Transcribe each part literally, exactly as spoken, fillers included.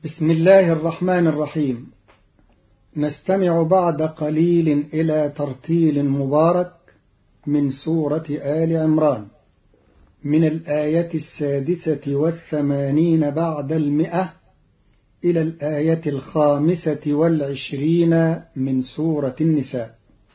بسم الله الرحمن الرحيم. نستمع بعد قليل إلى ترتيل مبارك من سورة آل عمران من الآية السادسة والثمانين بعد المئة إلى الآية الخامسة والعشرين من سورة النساء،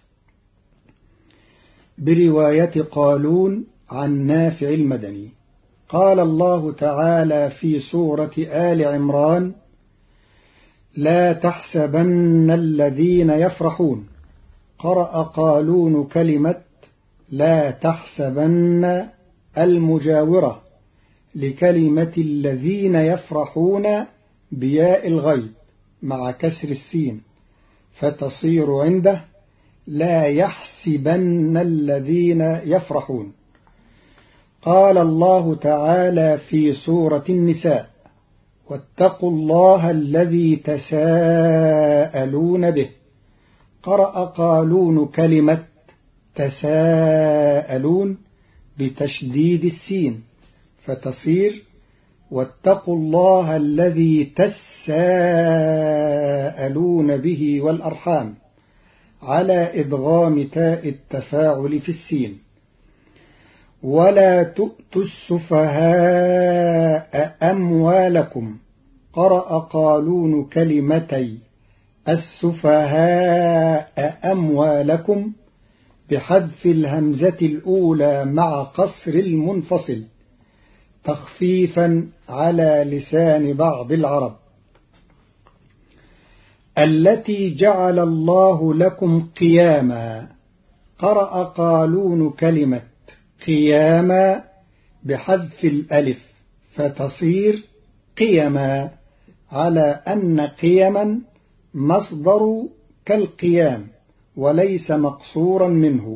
برواية قالون عن نافع المدني. قال الله تعالى في سورة آل عمران: لا تحسبن الذين يفرحون. قرأ قالون كلمة لا تحسبن المجاورة لكلمة الذين يفرحون بياء الغيب مع كسر السين، فتصير عنده لا يحسبن الذين يفرحون. قال الله تعالى في سورة النساء: واتقوا الله الذي تساءلون به. قرأ قالون كلمة تساءلون بتشديد السين، فتصير واتقوا الله الذي تساءلون به والأرحام، على إدغام تاء التفاعل في السين. ولا تؤتوا السفهاء أموالكم. قرأ قالون كلمتي السفهاء أموالكم بحذف الهمزة الأولى مع قصر المنفصل، تخفيفا على لسان بعض العرب. التي جعل الله لكم قياما. قرأ قالون كلمة قياما بحذف الألف، فتصير قيما، على أن قيما مصدر كالقيام وليس مقصورا منه.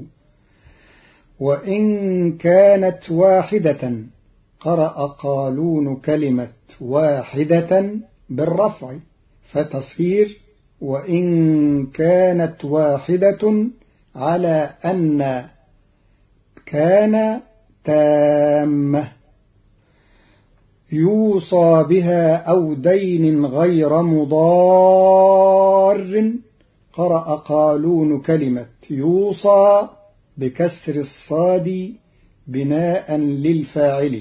وإن كانت واحدة. قرأ قالون كلمة واحدة بالرفع، فتصير وإن كانت واحدة، على أن كان تامة. يوصى بها أو دين غير مضار. قرأ قالون كلمة يوصى بكسر الصاد بناء للفاعل،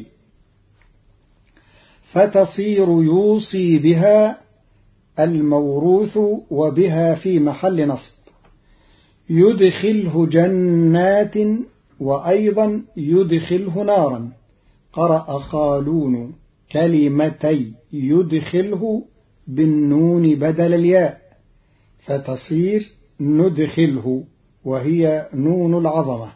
فتصير يوصي بها الموروث وبها في محل نصب. يدخله جنات، وأيضا يدخله نارا. قرأ قالون كلمتي يدخله بالنون بدل الياء، فتصير ندخله، وهي نون العظمة.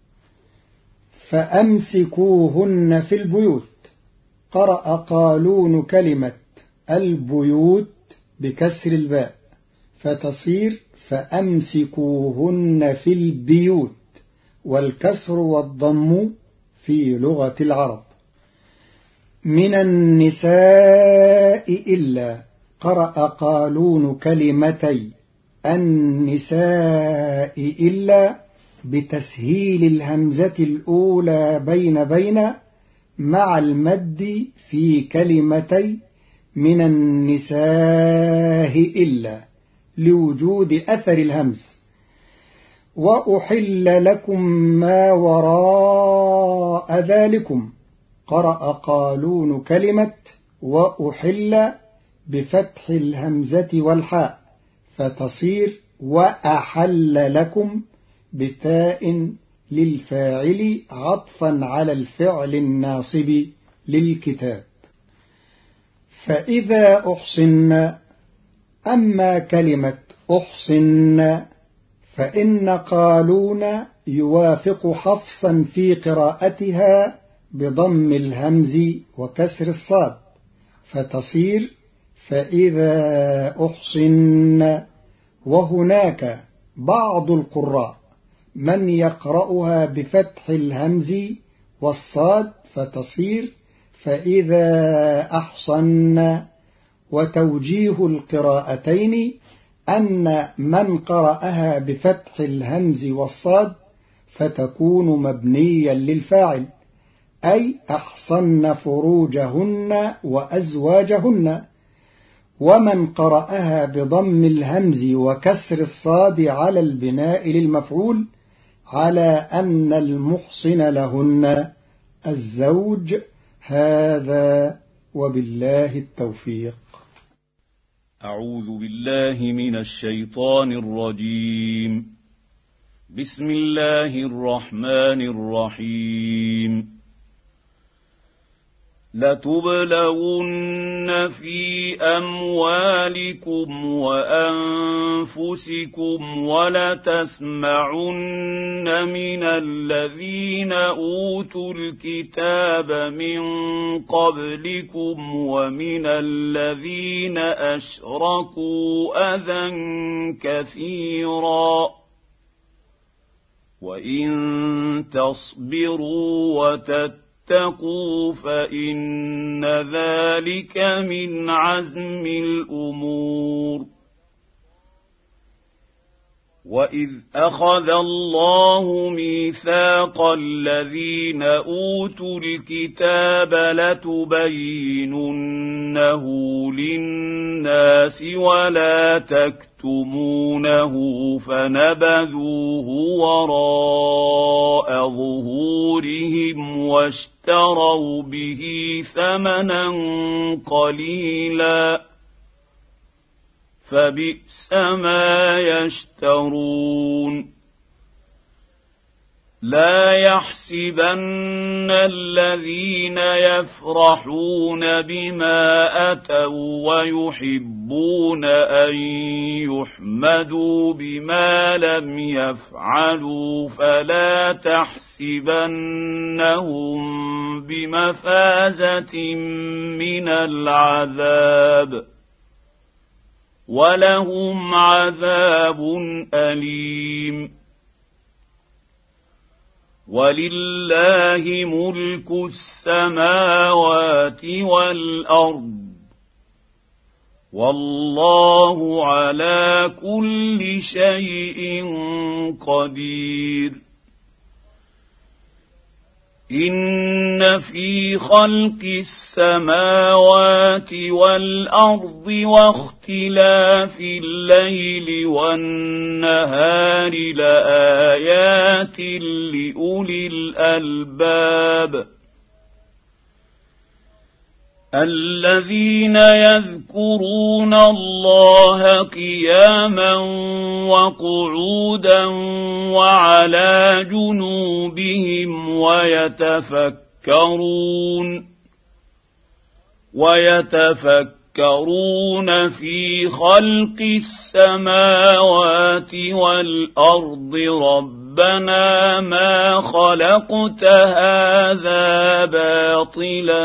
فأمسكوهن في البيوت. قرأ قالون كلمة البيوت بكسر الباء، فتصير فأمسكوهن في البيوت، والكسر والضم في لغة العرب. من النساء إلا. قرأ قالون كلمتي النساء إلا بتسهيل الهمزة الأولى بين بين مع المد في كلمتي من النساء إلا، لوجود أثر الهمز. وأحل لكم ما وراء ذلكم. قرأ قالون كلمة وأحل بفتح الهمزة والحاء، فتصير وأحل لكم بتاء للفاعل عطفا على الفعل الناصب للكتاب. فإذا أحصن. أما كلمة أحصن فإن قالون يوافق حفصا في قراءتها بضم الهمز وكسر الصاد، فتصير فإذا أحصن. وهناك بعض القراء من يقرأها بفتح الهمز والصاد، فتصير فإذا أحصن. وتوجيه القراءتين أن من قرأها بفتح الهمز والصاد فتكون مبنيا للفاعل، أي أحصن فروجهن وأزواجهن. ومن قرأها بضم الهمز وكسر الصاد على البناء للمفعول على أن المحصن لهن الزوج. هذا وبالله التوفيق. أعوذ بالله من الشيطان الرجيم. بسم الله الرحمن الرحيم. لتبلغن في أموالكم وأنفسكم ولتسمعن من الذين أوتوا الكتاب من قبلكم ومن الذين أشركوا أذى كثيرا وإن تصبروا وتتقوا اتقوا فإن ذلك من عزم الأمور. وإذ أخذ الله ميثاق الذين أوتوا الكتاب لتبيننه للناس ولا تكتمونه فنبذوه وراء ظهورهم واشتروا به ثمنا قليلا فبئس ما يشترون. لا يحسبن الذين يفرحون بما أتوا ويحبون أن يحمدوا بما لم يفعلوا فلا تحسبنهم بمفازة من العذاب ولهم عذاب أليم. ولله ملك السماوات والأرض والله على كل شيء قدير. إن في خلق السماوات والأرض واختلاف الليل والنهار لآيات لأولي الألباب الذين يذكرون الله قياما وقعودا وعلى جنوبهم ويتفكرون ويتفكرون في خلق السماوات والأرض ربنا ما خلقت هذا باطلا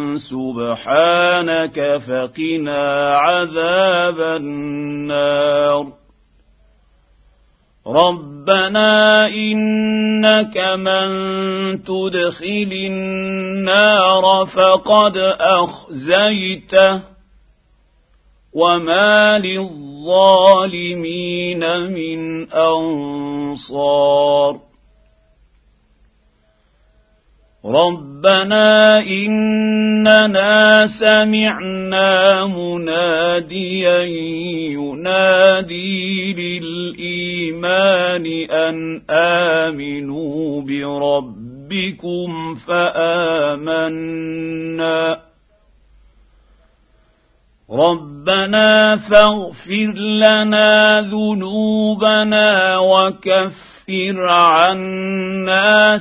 سبحانك فقنا عذاب النار. ربنا إنك من تدخل النار فقد أخزيته وما للظالمين من أنصار. ربنا إننا سمعنا مناديا ينادي للإيمان أن آمنوا بربكم فآمنا. ربنا فاغفر لنا ذنوبنا وكفر عنا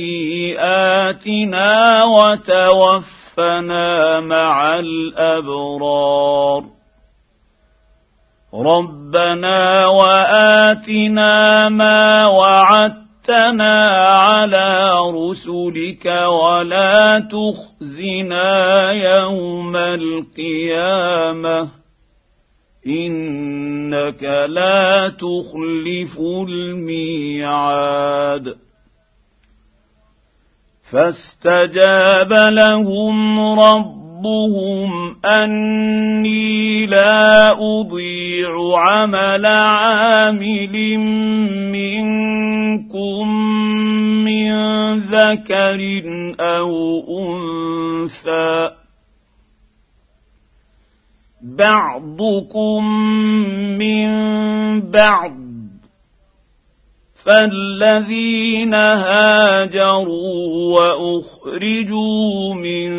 سيئاتنا وتوفنا مع الأبرار. ربنا وآتنا ما وعدتنا على رسلك ولا تخزنا يوم القيامة إنك لا تخلف الميعاد. فاستجاب لهم ربهم أني لا أضيع عمل عامل منكم من ذكر أو أنثى بعضكم من بعض فالذين هاجروا وأخرجوا من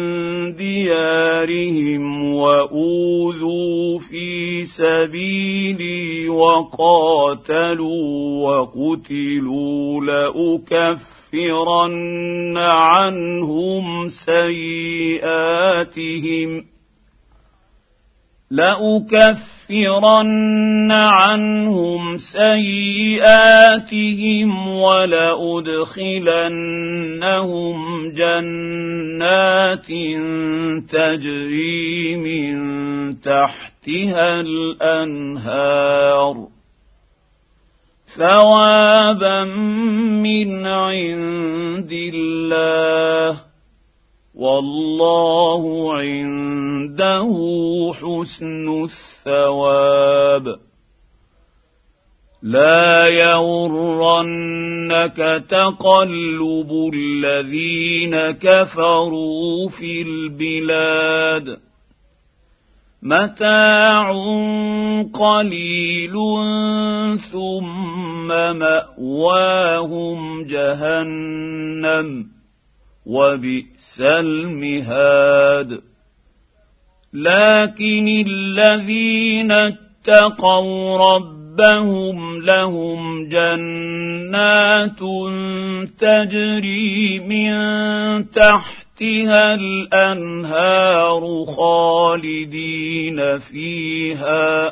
ديارهم وأوذوا في سبيلي وقاتلوا وقتلوا لأكفرن عنهم سيئاتهم لأكفرن عنهم سيئاتهم ولأدخلنهم جنات تجري من تحتها الأنهار ثوابا من عند الله والله عنده حسن الثواب. لا يغرنك تقلب الذين كفروا في البلاد متاع قليل ثم مأواهم جهنم وبئس المهاد. لكن الذين اتقوا ربهم لهم جنات تجري من تحتها الأنهار خالدين فيها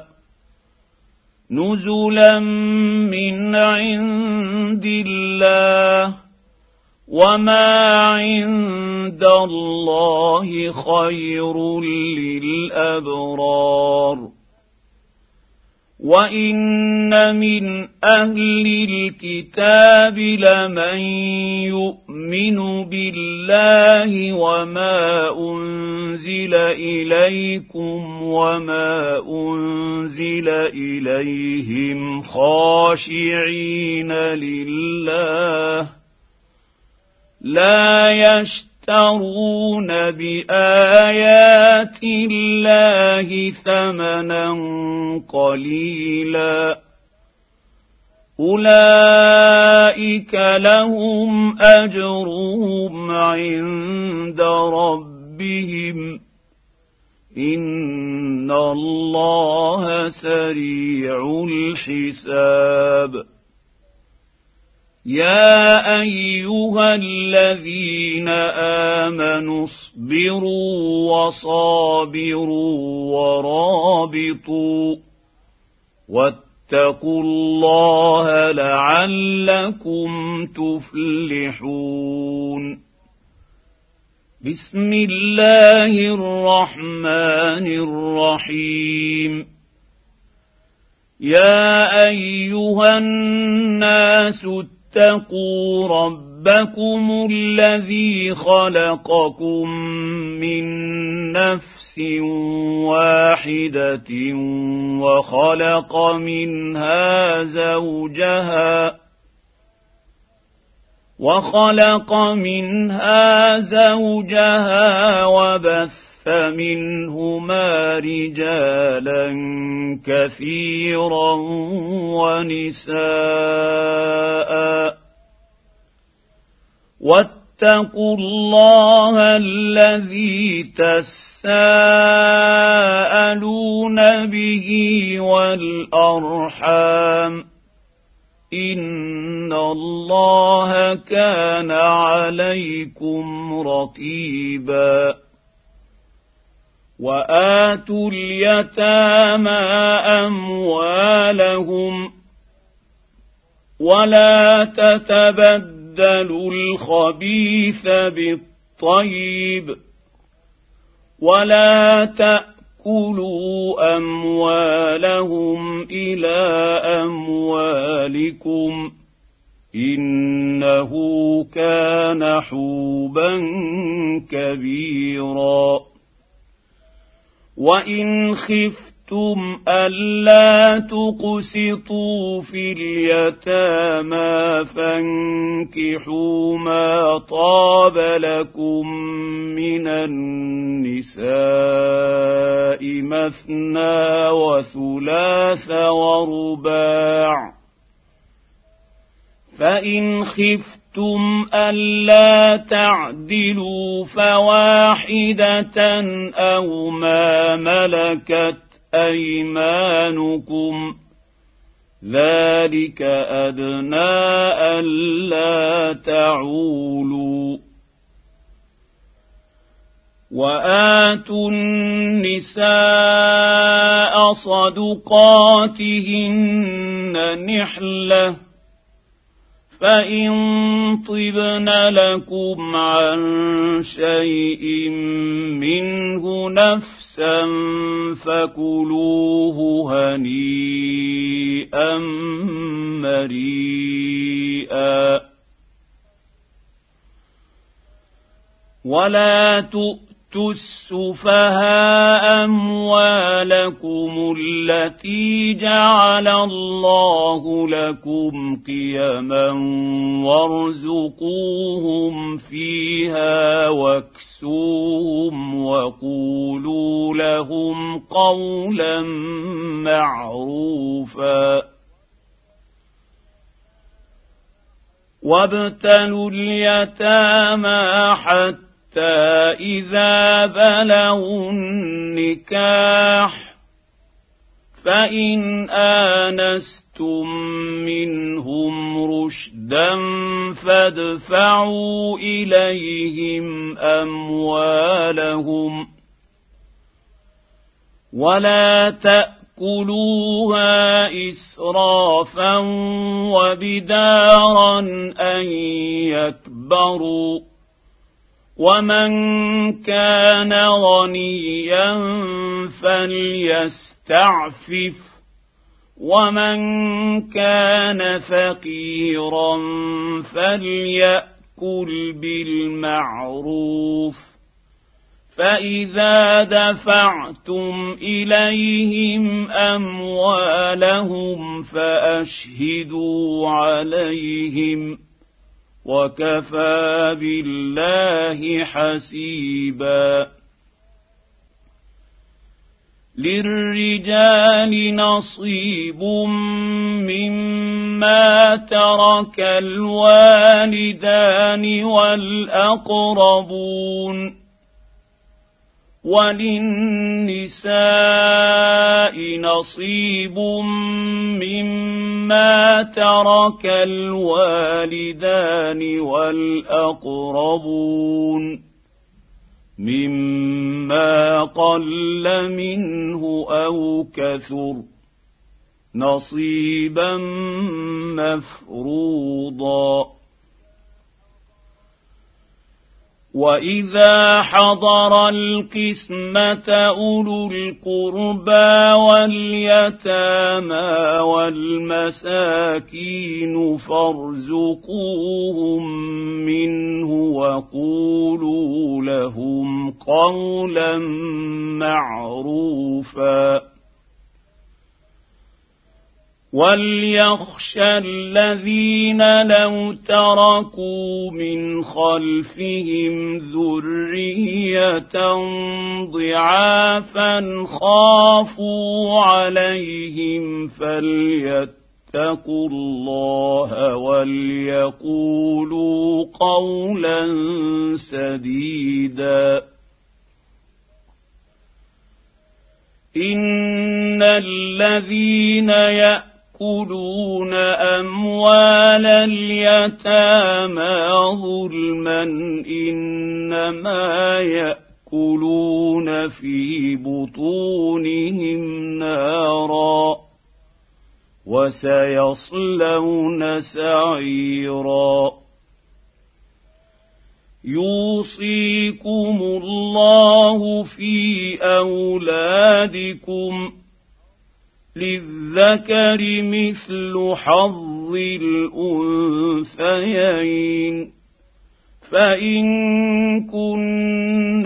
نزلا من عند الله وما عند الله خير للأبرار. وإن من أهل الكتاب لمن يؤمن بالله وما أنزل إليكم وما أنزل إليهم خاشعين لله لا يشترون بآيات الله ثمنا قليلا أولئك لهم أجرهم عند ربهم إن الله سريع الحساب. يا أيها الذين آمنوا اصبروا وصابروا ورابطوا واتقوا الله لعلكم تفلحون. بسم الله الرحمن الرحيم. يا أيها الناس اتقوا ربكم الذي خلقكم من نفس واحدة وخلق منها زوجها وخلق منها زوجها وبث منهما رجالا كثيرا ونساء واتقوا الله الذي تساءلون به والأرحام إن الله كان عليكم رقيبا. وآتوا اليتامى أموالهم ولا تتبدلوا الخبيث بالطيب ولا تأكلوا أموالهم إلى أموالكم إنه كان حوبا كبيرا. وإن خفتم خفتم ألا تقسطوا في اليتامى فانكحوا ما طاب لكم من النساء مثنى وثلاث ورباع فإن خفتم ألا تعدلوا فواحدة أو ما ملكت أيمانكم ذلك أدنى ألا تعولوا وآتوا النساء صدقاتهن نحلة فإن طبن لكم عن شيء منه نفسا فكلوه هنيئا مريئا ولا تؤتوا السفهاء أموالكم التي جعل الله لكم قيما وارزقوهم فيها واكسوهم وقولوا لهم قولا معروفا وابتلوا اليتامى حتى إذا بلغوا النكاح فإن آنستم منهم رشدا فادفعوا إليهم أموالهم ولا تأكلوها إسرافا وبدارا أن يكبروا ومن كان غنيا فليستعفف ومن كان فقيرا فليأكل بالمعروف فإذا دفعتم إليهم أموالهم فأشهدوا عليهم وكفى بالله حسيبا للرجال نصيب مما ترك الوالدان والأقربون وللنساء نصيب مما ترك الوالدان والأقربون مما قل منه أو كثر نصيبا مفروضا وإذا حضر القسمة أولو القربى واليتامى والمساكين فارزقوهم منه وقولوا لهم قولا معروفا وليخشى الذين لو تركوا من خلفهم ذرية ضعافا خافوا عليهم فليتقوا الله وليقولوا قولا سديدا إن الذين يأتون يأكلون أموال اليتامى ظلما إنما يأكلون في بطونهم نارا وسيصلون سعيرا يوصيكم الله في أولادكم للذكر مثل حظ الأنثيين فإن كن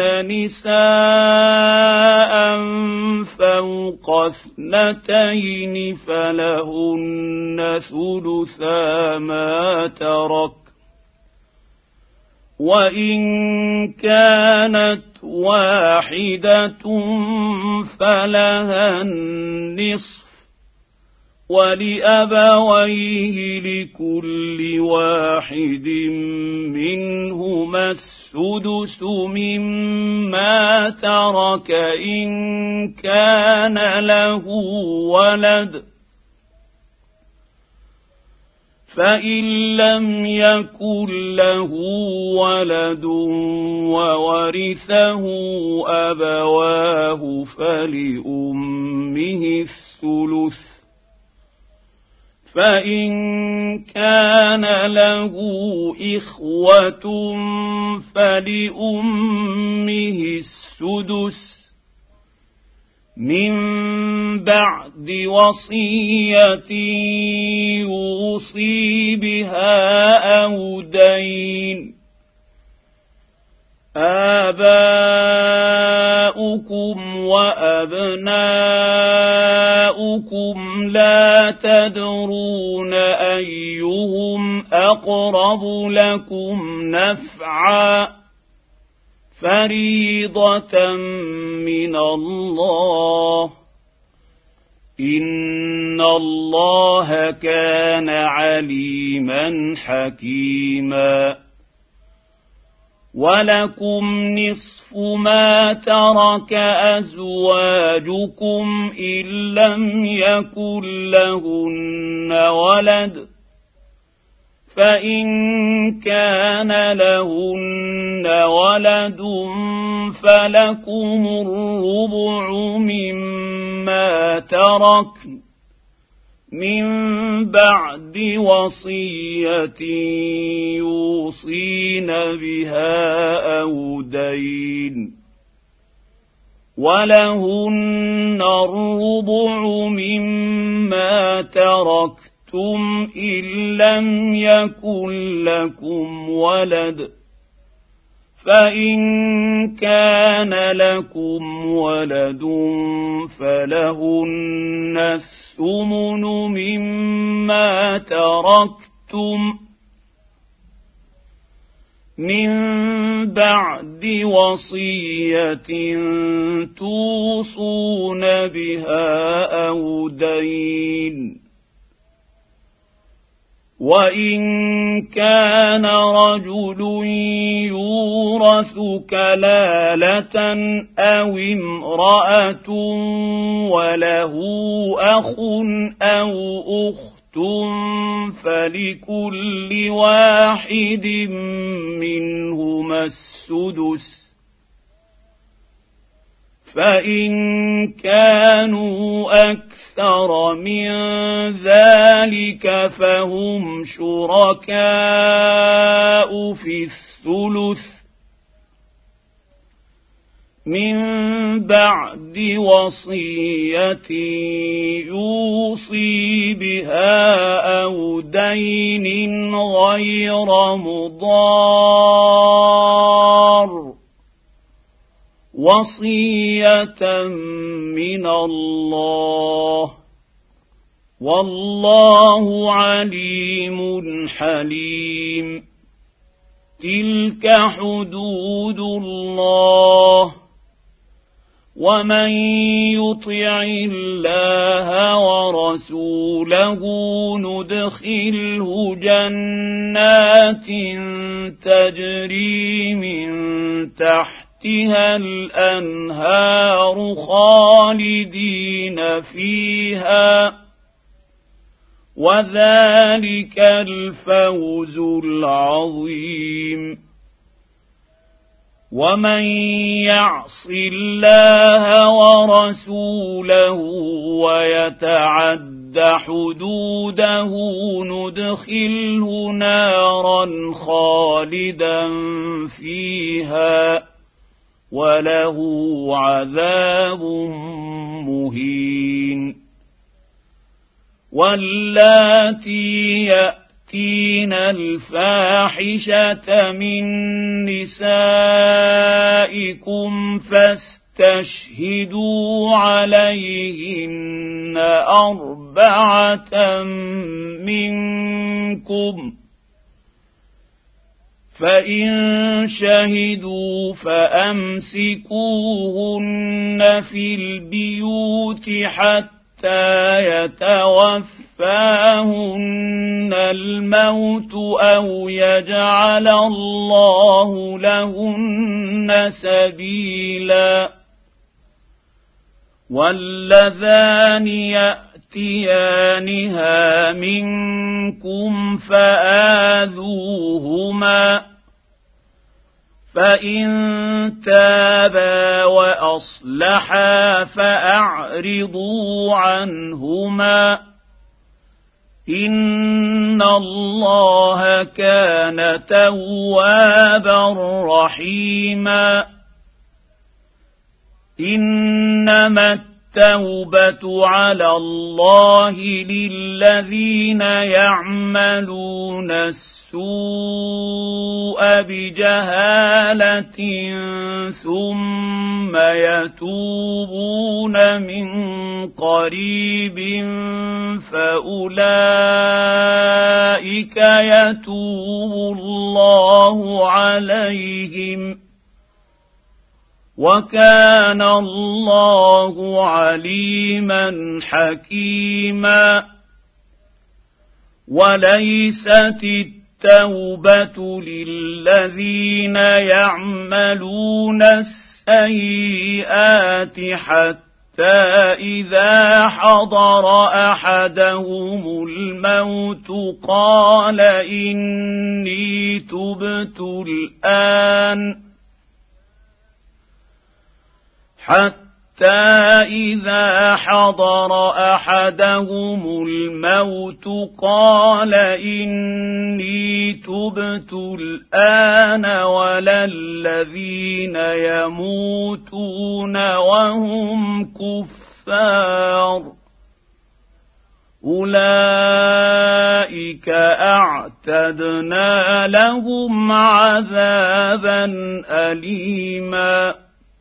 نساء فوق اثنتين فلهن ثلثا ما ترك، وإن كانت واحدة فلها النصف، ولأبويه لكل واحد منهما السدس مما ترك إن كان له ولد، فإن لم يكن له ولد وورثه أبواه فلأمه الثلث، فإن كان له إخوة فلأمه السدس من بعد وصية يوصي بها أو دين. آباؤكم وأبناؤكم لا تدرون أيهم أقرب لكم نفعا، فريضة من الله، إن الله كان عليما حكيما. ولكم نصف ما ترك أزواجكم إن لم يكن لهن ولد، فإن كان لهن ولد فلكم الربع مما تركن من بعد وصية يوصين بها أو دين، ولهن الربع مما تركتم إن لم يكن لكم ولد، فإن كان لكم ولد فلهن الثمن مما تركتم من بعد وصية توصون بها أو دين. وإن كان رجل يورث كلالة أو امرأة وله أخ أو أخت فلكل واحد منهما السدس، فإن كانوا أكثر من ذلك فهم شركاء في الثلث من بعد وصية يوصي بها أو دين غير مضار، وصية من الله، والله عليم حليم. تلك حدود الله، ومن يطع الله ورسوله ندخله جنات تجري من تحتها الأنهار خالدين فيها، وذلك الفوز العظيم. ومن يعص الله ورسوله ويتعد حدوده ندخله نارا خالدا فيها وله عذاب مهين. واللاتي يأتين الفاحشة من نسائكم فاستشهدوا عليهن أربعة منكم، فإن شهدوا فأمسكوهن في البيوت حتى يتوفاهن الموت أو يجعل الله لهن سبيلا. واللذان يأتيانها منكم فآذوهما، فإن تابا وأصلحا فأعرضوا عنهما، إن الله كان توابا رحيما. إنما التوبة على الله للذين يعملون السوء بجهالة ثم يتوبون من قريب فأولئك يتوب الله عليهم، وكان الله عليما حكيما. وليست التوبة للذين يعملون السيئات حتى إذا حضر أحدهم الموت قال إني تبت الآن، حتى إذا حضر أحدهم الموت قال إني تبت الآن ولا الذين يموتون وهم كفار، أولئك أعتدنا لهم عذابا أليما.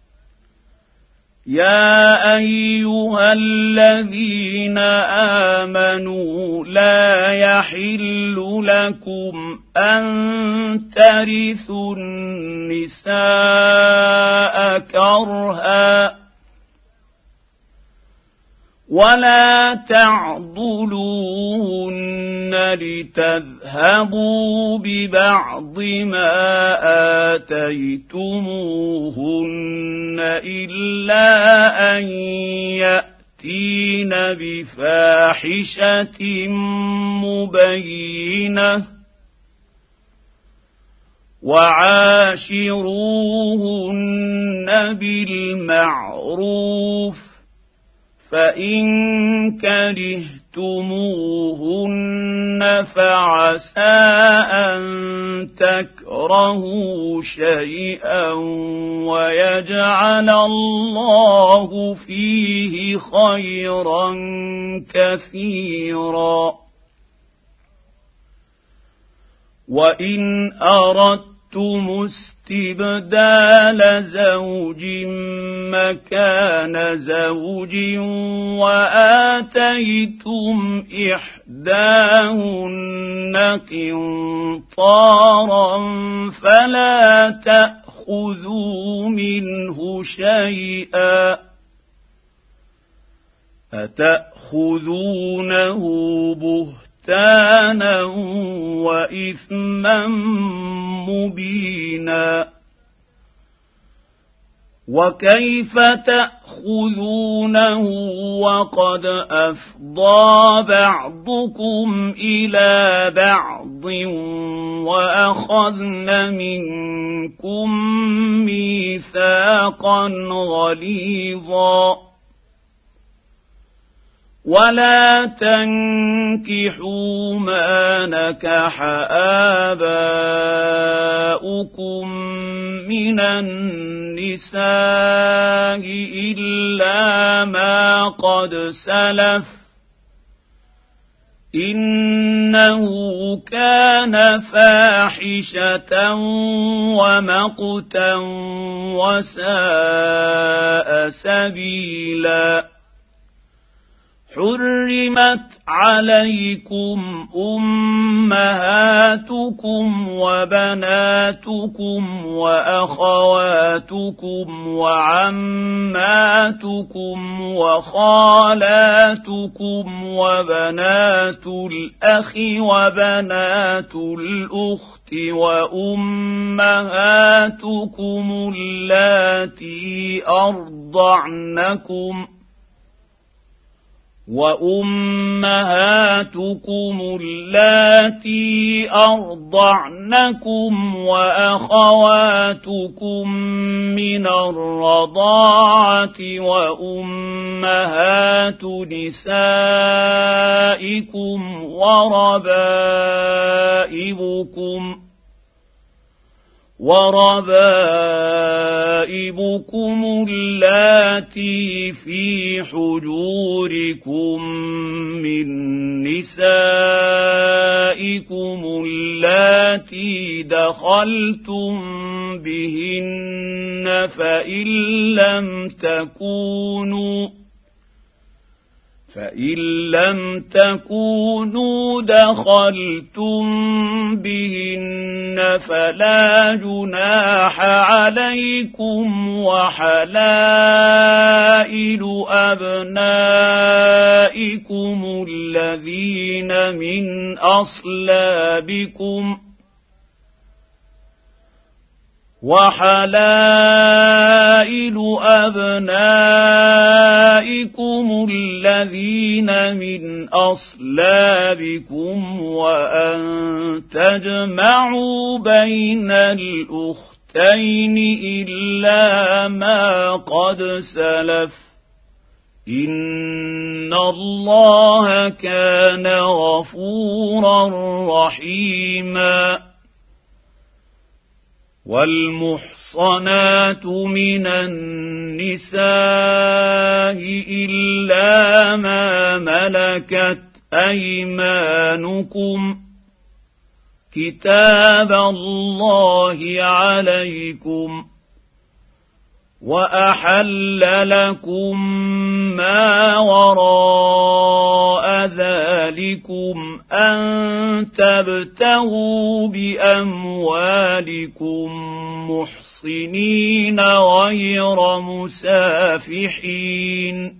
يا أيها الذين آمنوا لا يحل لكم أن ترثوا النساء كرها ولا تعضلوهن لتذهبوا ببعض ما آتيتموهن إلا أن يأتين بفاحشة مبينة، وعاشروهن بالمعروف، فإن كرهتموهن فعسى أن تكرهوا شيئا ويجعل الله فيه خيرا كثيرا. وإن أردتم استبدال زوج مكان زوج وآتيتم إحداهن قنطارا فلا تأخذوا منه شيئا، أتأخذونه بهتانا وإثما مبينا، وكيف تأخذونه وقد أفضى بعضكم إلى بعض وأخذن منكم ميثاقا غليظا. ولا تنكحوا ما نكح آباؤكم من النساء إلا ما قد سلف، إنه كان فاحشة ومقتا وساء سبيلا حرمت عليكم أمهاتكم وبناتكم وأخواتكم وعماتكم وخالاتكم وبنات الأخ وبنات الأخت وأمهاتكم اللاتي أرضعنكم وأمهاتكم اللاتي أرضعنكم وأخواتكم من الرضاعة وأمهات نسائكم وربائبكم وربائبكم اللاتي في حجوركم من نسائكم اللاتي دخلتم بهن فإن لم تكونوا فإن لم تكونوا دخلتم بهن فلا جناح عليكم وحلائل أبنائكم الذين من أصلابكم وحلائل أبنائكم الذين من أصلابكم وأن تجمعوا بين الأختين إلا ما قد سلف إن الله كان غفورا رحيما والمحصنات من النساء إلا ما ملكت أيمانكم كتاب الله عليكم وأحل لكم ما وراء ذلكم أن تبتغوا بأموالكم محصنين غير مسافحين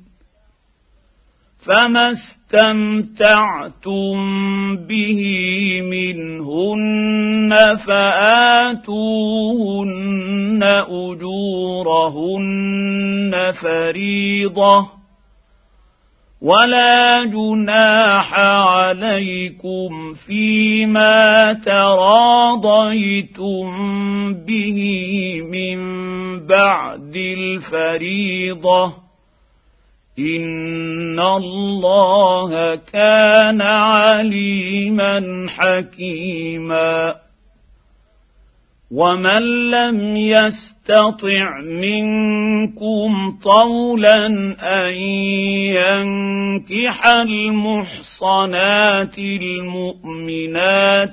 فما استمتعتم به منهن فآتوهن أجورهن فريضة ولا جناح عليكم فيما تراضيتم به من بعد الفريضة إن الله كان عليما حكيما ومن لم يستطع منكم طولا أن ينكح المحصنات المؤمنات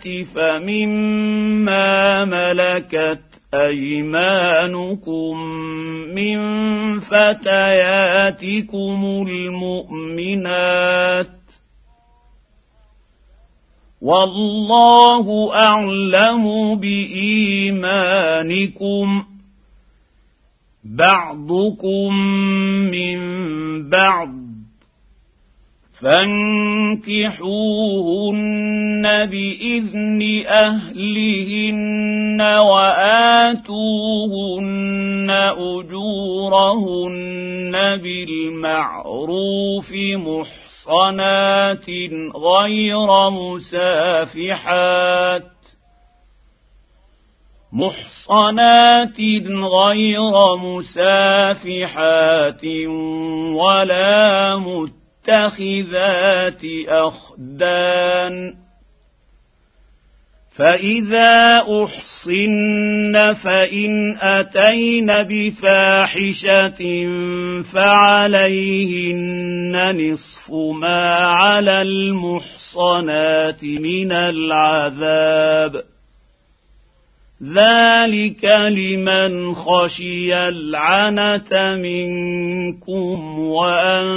فمما ملكت أيمانكم من فتياتكم المؤمنات والله أعلم بإيمانكم بعضكم من بعض فانكحوهن بإذن أهلهن وآتوهن أجورهن بالمعروف محصنات غير مسافحات محصنات غير مسافحات ولا متخذات أخدان فإذا أحصن فإن أتين بفاحشة فعليهن نصف ما على المحصنات من العذاب ذلك لمن خشي العنة منكم وأن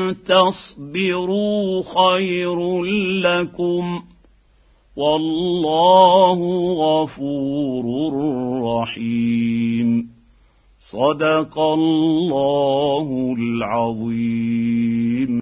تصبروا خير لكم والله غفور رحيم. صدق الله العظيم.